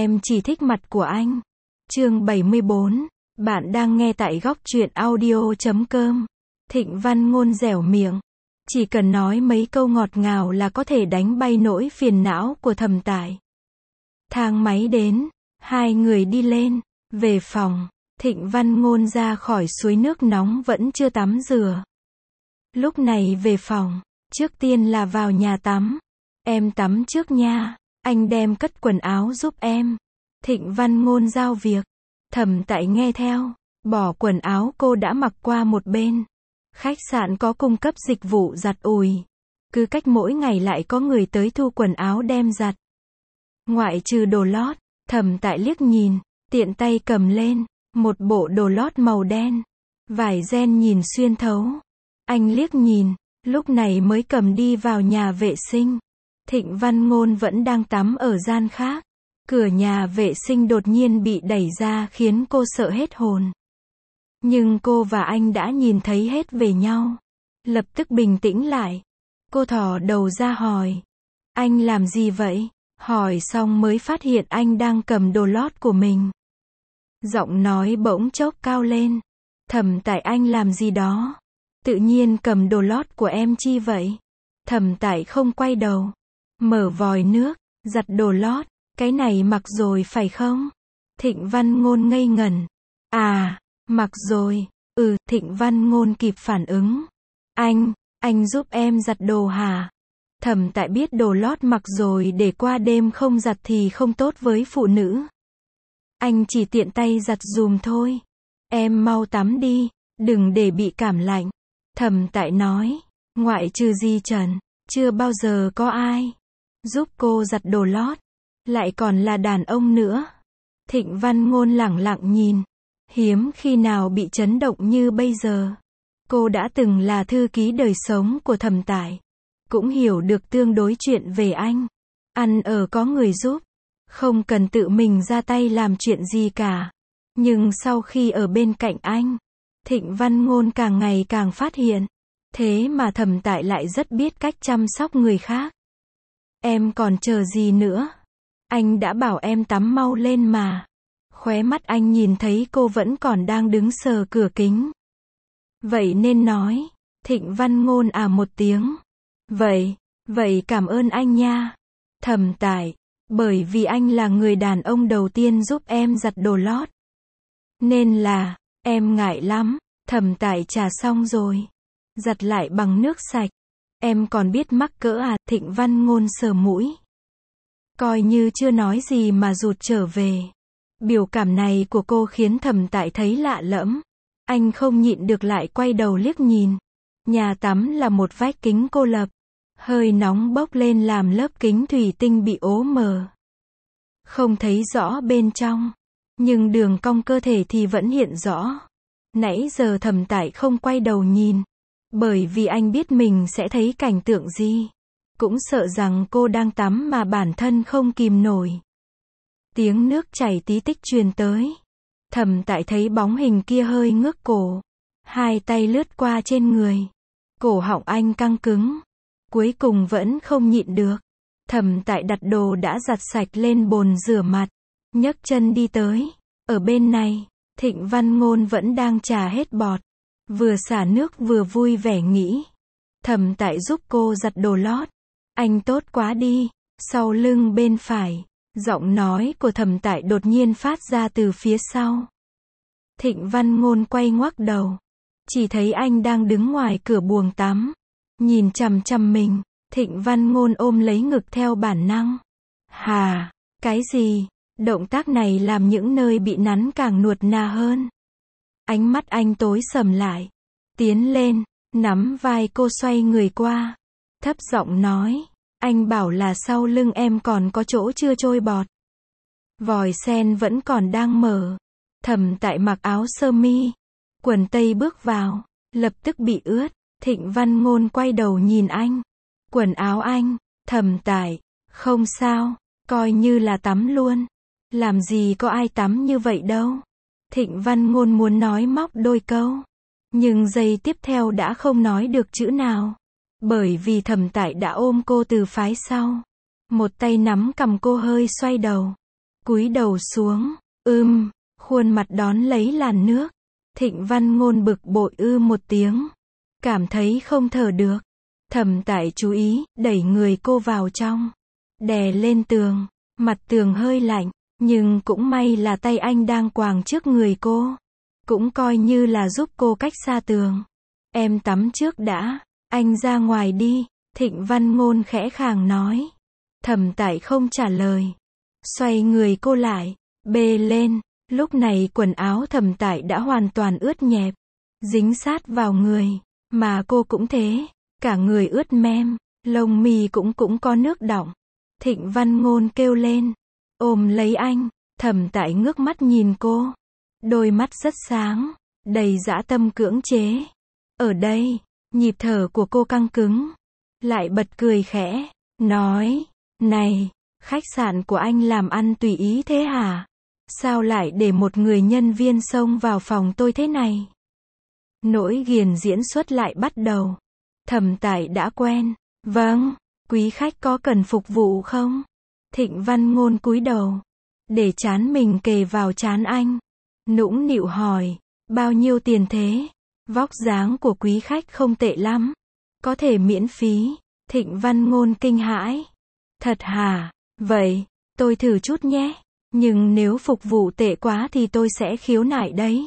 Em chỉ thích mặt của anh. Chương 74. Bạn đang nghe tại góc truyện audio.com. Thịnh Văn Ngôn dẻo miệng. Chỉ cần nói mấy câu ngọt ngào là có thể đánh bay nỗi phiền não của Thẩm Tại. Thang máy đến, hai người đi lên, về phòng. Thịnh Văn Ngôn ra khỏi suối nước nóng vẫn chưa tắm rửa. Lúc này về phòng, trước tiên là vào nhà tắm. Em tắm trước nha, anh đem cất quần áo giúp em. Thịnh Văn Ngôn giao việc. Thẩm Tại nghe theo, bỏ quần áo cô đã mặc qua một bên. Khách sạn có cung cấp dịch vụ giặt ủi. Cứ cách mỗi ngày lại có người tới thu quần áo đem giặt. Ngoại trừ đồ lót, Thẩm Tại liếc nhìn, tiện tay cầm lên, một bộ đồ lót màu đen. Vải ren nhìn xuyên thấu. Anh liếc nhìn, lúc này mới cầm đi vào nhà vệ sinh. Thịnh Văn Ngôn vẫn đang tắm ở gian khác. Cửa nhà vệ sinh đột nhiên bị đẩy ra khiến cô sợ hết hồn. Nhưng cô và anh đã nhìn thấy hết về nhau. Lập tức bình tĩnh lại. Cô thò đầu ra hỏi. Anh làm gì vậy? Hỏi xong mới phát hiện anh đang cầm đồ lót của mình. Giọng nói bỗng chốc cao lên. Thẩm Tại, anh làm gì đó? Tự nhiên cầm đồ lót của em chi vậy? Thẩm Tại không quay đầu. Mở vòi nước, giặt đồ lót. Cái này mặc rồi phải không? Thịnh Văn Ngôn ngây ngẩn. À, mặc rồi. Thịnh Văn Ngôn kịp phản ứng. Anh giúp em giặt đồ hả? Thẩm Tại biết đồ lót mặc rồi để qua đêm không giặt thì không tốt với phụ nữ. Anh chỉ tiện tay giặt dùm thôi. Em mau tắm đi, đừng để bị cảm lạnh. Thẩm Tại nói, ngoại trừ Di Trần, chưa bao giờ có ai giúp cô giặt đồ lót. Lại còn là đàn ông nữa. Thịnh Văn Ngôn lẳng lặng nhìn. Hiếm khi nào bị chấn động như bây giờ. Cô đã từng là thư ký đời sống của Thẩm Tại. Cũng hiểu được tương đối chuyện về anh. Ăn ở có người giúp. Không cần tự mình ra tay làm chuyện gì cả. Nhưng sau khi ở bên cạnh anh, Thịnh Văn Ngôn càng ngày càng phát hiện. Thế mà Thẩm Tại lại rất biết cách chăm sóc người khác. Em còn chờ gì nữa? Anh đã bảo em tắm mau lên mà. Khóe mắt anh nhìn thấy cô vẫn còn đang đứng sờ cửa kính. Vậy nên nói. Thịnh Văn Ngôn một tiếng. Vậy cảm ơn anh nha. Thẩm Tại, bởi vì anh là người đàn ông đầu tiên giúp em giặt đồ lót. Nên là, em ngại lắm. Thẩm Tại trà xong rồi. Giặt lại bằng nước sạch. Em còn biết mắc cỡ à? Thịnh Văn Ngôn sờ mũi. Coi như chưa nói gì mà rụt trở về. Biểu cảm này của cô khiến Thẩm Tại thấy lạ lẫm. Anh không nhịn được lại quay đầu liếc nhìn. Nhà tắm là một vách kính cô lập. Hơi nóng bốc lên làm lớp kính thủy tinh bị ố mờ. Không thấy rõ bên trong. Nhưng đường cong cơ thể thì vẫn hiện rõ. Nãy giờ Thẩm Tại không quay đầu nhìn. Bởi vì anh biết mình sẽ thấy cảnh tượng gì. Cũng sợ rằng cô đang tắm mà bản thân không kìm nổi. Tiếng nước chảy tí tích truyền tới. Thẩm Tại thấy bóng hình kia hơi ngước cổ. Hai tay lướt qua trên người. Cổ họng anh căng cứng. Cuối cùng vẫn không nhịn được. Thẩm Tại đặt đồ đã giặt sạch lên bồn rửa mặt. Nhấc chân đi tới. Ở bên này, Thịnh Văn Ngôn vẫn đang trà hết bọt. Vừa xả nước vừa vui vẻ nghĩ. Thẩm Tại giúp cô giặt đồ lót. Anh tốt quá đi. Sau lưng bên phải, giọng nói của Thẩm Tại đột nhiên phát ra từ phía sau. Thịnh Văn Ngôn quay ngoắc đầu. Chỉ thấy anh đang đứng ngoài cửa buồng tắm. Nhìn chằm chằm mình. Thịnh Văn Ngôn ôm lấy ngực theo bản năng. Hà, cái gì? Động tác này làm những nơi bị nắn càng nuột nà hơn. Ánh mắt anh tối sầm lại. Tiến lên, nắm vai cô xoay người qua. Thấp giọng nói. Anh bảo là sau lưng em còn có chỗ chưa trôi bọt. Vòi sen vẫn còn đang mở. Thẩm Tại mặc áo sơ mi. Quần tây bước vào. Lập tức bị ướt. Thịnh Văn Ngôn quay đầu nhìn anh. Quần áo anh. Thẩm Tại. Không sao. Coi như là tắm luôn. Làm gì có ai tắm như vậy đâu. Thịnh Văn Ngôn muốn nói móc đôi câu. Nhưng giây tiếp theo đã không nói được chữ nào. Bởi vì Thẩm Tại đã ôm cô từ phái sau. Một tay nắm cằm cô hơi xoay đầu. cúi đầu xuống, khuôn mặt đón lấy làn nước. Thịnh Văn Ngôn bực bội một tiếng, cảm thấy không thở được. Thẩm Tại chú ý, đẩy người cô vào trong, đè lên tường, mặt tường hơi lạnh, nhưng cũng may là tay anh đang quàng trước người cô, cũng coi như là giúp cô cách xa tường. Em tắm trước đã, anh ra ngoài đi, Thịnh Văn Ngôn khẽ khàng nói. Thẩm Tại không trả lời, xoay người cô lại, bê lên. Lúc này quần áo Thẩm Tại đã hoàn toàn ướt nhẹp, dính sát vào người, mà cô cũng thế, cả người ướt mem, lông mi cũng có nước đọng. Thịnh Văn Ngôn kêu lên, ôm lấy anh. Thẩm Tại ngước mắt nhìn cô, đôi mắt rất sáng, đầy dã tâm cưỡng chế. Ở đây, nhịp thở của cô căng cứng, lại bật cười khẽ, nói, này, khách sạn của anh làm ăn tùy ý thế hả? Sao lại để một người nhân viên xông vào phòng tôi thế này? Nỗi ghiền diễn xuất lại bắt đầu. Thẩm Tại đã quen. Vâng, quý khách có cần phục vụ không? Thịnh Văn Ngôn cúi đầu, để trán mình kề vào trán anh, nũng nịu hỏi, bao nhiêu tiền thế? Vóc dáng của quý khách không tệ lắm, có thể miễn phí. Thịnh Văn Ngôn kinh hãi. Thật hả? Vậy, tôi thử chút nhé. Nhưng nếu phục vụ tệ quá thì tôi sẽ khiếu nại đấy.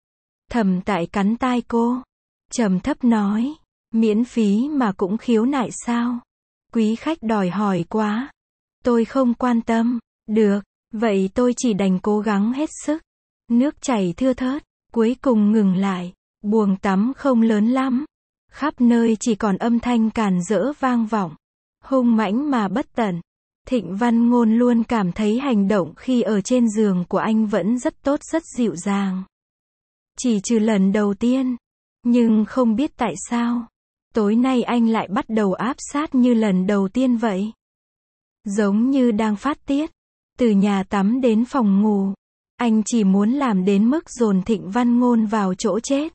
Thẩm Tại cắn tai cô, trầm thấp nói, miễn phí mà cũng khiếu nại sao? Quý khách đòi hỏi quá. Tôi không quan tâm. Được, vậy tôi chỉ đành cố gắng hết sức. Nước chảy thưa thớt, cuối cùng ngừng lại. Buồng tắm không lớn lắm, khắp nơi chỉ còn âm thanh càn rỡ vang vọng, hung mãnh mà bất tận. Thịnh Văn Ngôn luôn cảm thấy hành động khi ở trên giường của anh vẫn rất tốt, rất dịu dàng. Chỉ trừ lần đầu tiên, nhưng không biết tại sao, tối nay anh lại bắt đầu áp sát như lần đầu tiên vậy. Giống như đang phát tiết, từ nhà tắm đến phòng ngủ, anh chỉ muốn làm đến mức dồn Thịnh Văn Ngôn vào chỗ chết.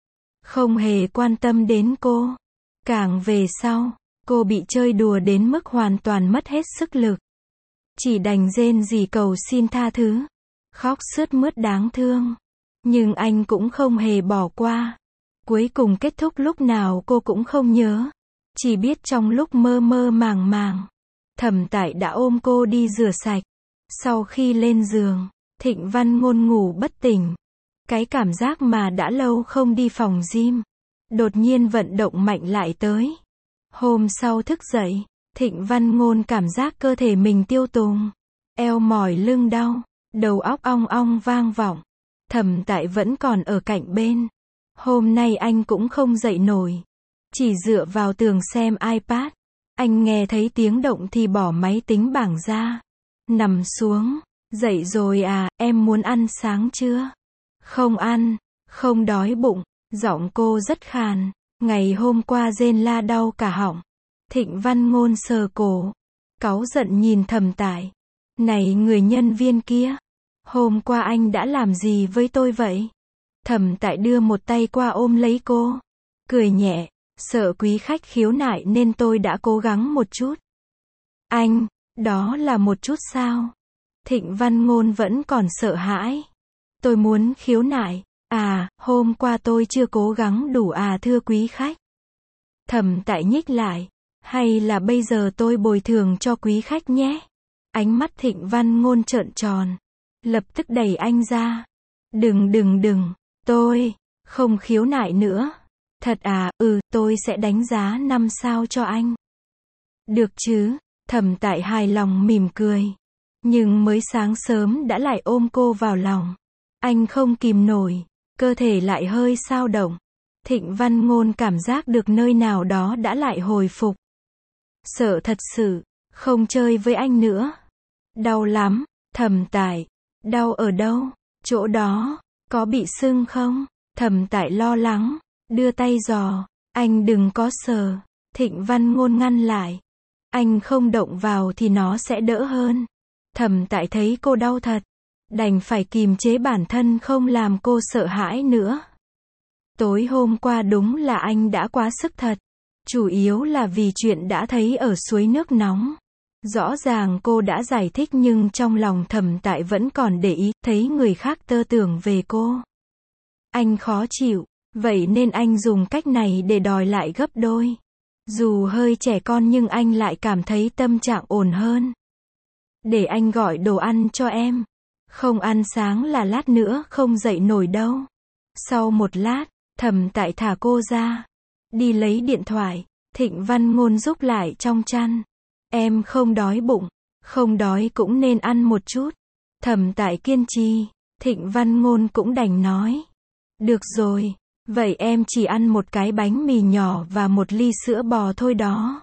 Không hề quan tâm đến cô. Càng về sau, cô bị chơi đùa đến mức hoàn toàn mất hết sức lực. Chỉ đành rên rỉ cầu xin tha thứ, khóc sướt mướt đáng thương. Nhưng anh cũng không hề bỏ qua. Cuối cùng kết thúc lúc nào cô cũng không nhớ. Chỉ biết trong lúc mơ mơ màng màng, Thẩm Tại đã ôm cô đi rửa sạch. Sau khi lên giường, Thịnh Văn Ngôn ngủ bất tỉnh. Cái cảm giác mà đã lâu không đi phòng gym, đột nhiên vận động mạnh lại tới. Hôm sau thức dậy, Thịnh Văn Ngôn cảm giác cơ thể mình tiêu tùng, eo mỏi lưng đau, đầu óc ong ong vang vọng. Thẩm Tại vẫn còn ở cạnh bên. Hôm nay anh cũng không dậy nổi, chỉ dựa vào tường xem iPad. Anh nghe thấy tiếng động thì bỏ máy tính bảng ra, nằm xuống. Dậy rồi à, em muốn ăn sáng chưa? Không ăn, không đói bụng. Giọng cô rất khàn. Ngày hôm qua rên la đau cả họng. Thịnh Văn Ngôn sờ cổ, cáu giận nhìn Thẩm Tại. Này người nhân viên kia, hôm qua anh đã làm gì với tôi vậy? Thẩm Tại đưa một tay qua ôm lấy cô, cười nhẹ, sợ quý khách khiếu nại nên tôi đã cố gắng một chút. Anh, đó là một chút sao? Thịnh Văn Ngôn vẫn còn sợ hãi. Tôi muốn khiếu nại. À, hôm qua tôi chưa cố gắng đủ à thưa quý khách. Thẩm Tại nhích lại. Hay là bây giờ tôi bồi thường cho quý khách nhé? Ánh mắt Thịnh Văn Ngôn trợn tròn. Lập tức đẩy anh ra. Đừng, tôi không khiếu nại nữa. Thật à, tôi sẽ đánh giá 5 sao cho anh. Được chứ? Thẩm Tại hài lòng mỉm cười. Nhưng mới sáng sớm đã lại ôm cô vào lòng. Anh không kìm nổi, cơ thể lại hơi xao động. Thịnh Văn Ngôn cảm giác được nơi nào đó đã lại hồi phục. Sợ thật sự, không chơi với anh nữa. Đau lắm, Thẩm Tại. Đau ở đâu? Chỗ đó, có bị sưng không? Thẩm Tại lo lắng, đưa tay dò. Anh đừng có sờ. Thịnh Văn Ngôn ngăn lại. Anh không động vào thì nó sẽ đỡ hơn. Thẩm Tại thấy cô đau thật, đành phải kìm chế bản thân không làm cô sợ hãi nữa. Tối hôm qua đúng là anh đã quá sức thật. Chủ yếu là vì chuyện đã thấy ở suối nước nóng. Rõ ràng cô đã giải thích nhưng trong lòng Thẩm Tại vẫn còn để ý, thấy người khác tơ tưởng về cô. Anh khó chịu, vậy nên anh dùng cách này để đòi lại gấp đôi. Dù hơi trẻ con nhưng anh lại cảm thấy tâm trạng ổn hơn. Để anh gọi đồ ăn cho em. Không ăn sáng là lát nữa không dậy nổi đâu. Sau một lát, Thẩm Tại thả cô ra. Đi lấy điện thoại. Thịnh Văn Ngôn rúc lại trong chăn. Em không đói bụng. Không đói cũng nên ăn một chút. Thẩm Tại kiên trì. Thịnh Văn Ngôn cũng đành nói. Được rồi. Vậy em chỉ ăn một cái bánh mì nhỏ và một ly sữa bò thôi đó.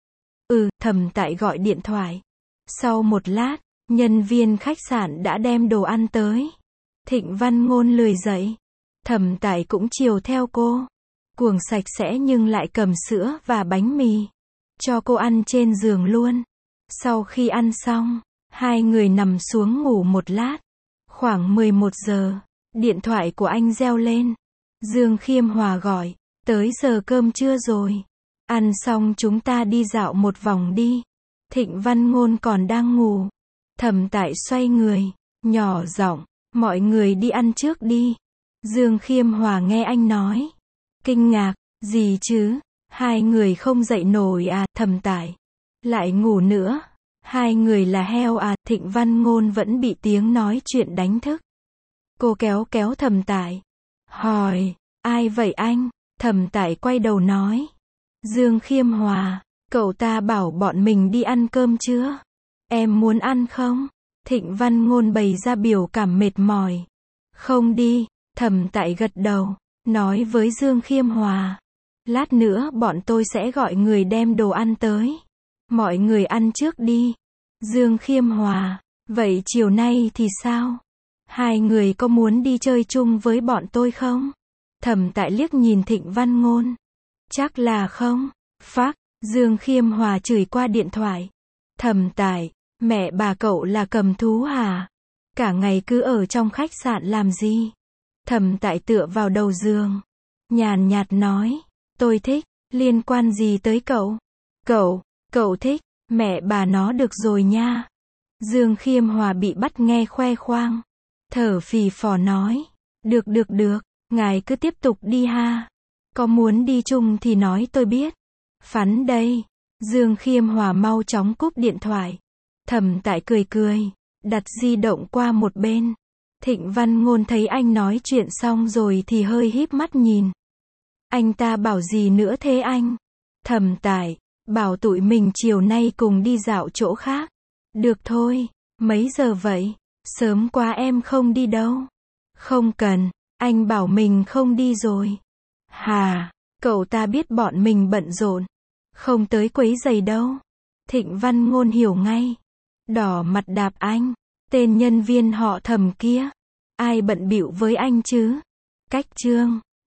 Thẩm Tại gọi điện thoại. Sau một lát, nhân viên khách sạn đã đem đồ ăn tới. Thịnh Văn Ngôn lười dậy. Thẩm Tại cũng chiều theo cô. Cuồng sạch sẽ nhưng lại cầm sữa và bánh mì. Cho cô ăn trên giường luôn. Sau khi ăn xong, hai người nằm xuống ngủ một lát. Khoảng 11 giờ, điện thoại của anh reo lên. Dương Khiêm Hòa gọi, tới giờ cơm trưa rồi. Ăn xong chúng ta đi dạo một vòng đi. Thịnh Văn Ngôn còn đang ngủ. Thẩm Tại xoay người, nhỏ giọng, mọi người đi ăn trước đi. Dương Khiêm Hòa nghe anh nói. Kinh ngạc, gì chứ? Hai người không dậy nổi à? Thẩm Tại lại ngủ nữa. Hai người là heo à? Thịnh Văn Ngôn vẫn bị tiếng nói chuyện đánh thức. Cô kéo kéo Thẩm Tại. Hỏi, ai vậy anh? Thẩm Tại quay đầu nói. Dương Khiêm Hòa, cậu ta bảo bọn mình đi ăn cơm chưa? Em muốn ăn không? Thịnh Văn Ngôn bày ra biểu cảm mệt mỏi. Không đi, Thẩm Tại gật đầu, nói với Dương Khiêm Hòa. Lát nữa bọn tôi sẽ gọi người đem đồ ăn tới. Mọi người ăn trước đi. Dương Khiêm Hòa, vậy chiều nay thì sao? Hai người có muốn đi chơi chung với bọn tôi không? Thẩm Tại liếc nhìn Thịnh Văn Ngôn. Chắc là không. Phác, Dương Khiêm Hòa chửi qua điện thoại. Thẩm Tại, mẹ bà cậu là cầm thú hả? Cả ngày cứ ở trong khách sạn làm gì? Thẩm Tại tựa vào đầu giường. Nhàn nhạt nói. Tôi thích, liên quan gì tới cậu? Cậu thích, mẹ bà nó được rồi nha. Dương Khiêm Hòa bị bắt nghe khoe khoang. Thở phì phò nói. Được, ngài cứ tiếp tục đi ha. Có muốn đi chung thì nói tôi biết. Phắn đây. Dương Khiêm Hòa mau chóng cúp điện thoại. Thẩm Tại cười, đặt di động qua một bên. Thịnh Văn Ngôn thấy anh nói chuyện xong rồi thì hơi híp mắt nhìn. Anh ta bảo gì nữa thế anh? Thẩm Tại, bảo tụi mình chiều nay cùng đi dạo chỗ khác. Được thôi, mấy giờ vậy? Sớm quá em không đi đâu. Không cần, anh bảo mình không đi rồi. Hà, cậu ta biết bọn mình bận rộn. Không tới quấy rầy đâu. Thịnh Văn Ngôn hiểu ngay. Đỏ mặt đạp anh. Tên nhân viên họ Thẩm kia. Ai bận bịu với anh chứ? Cách chương.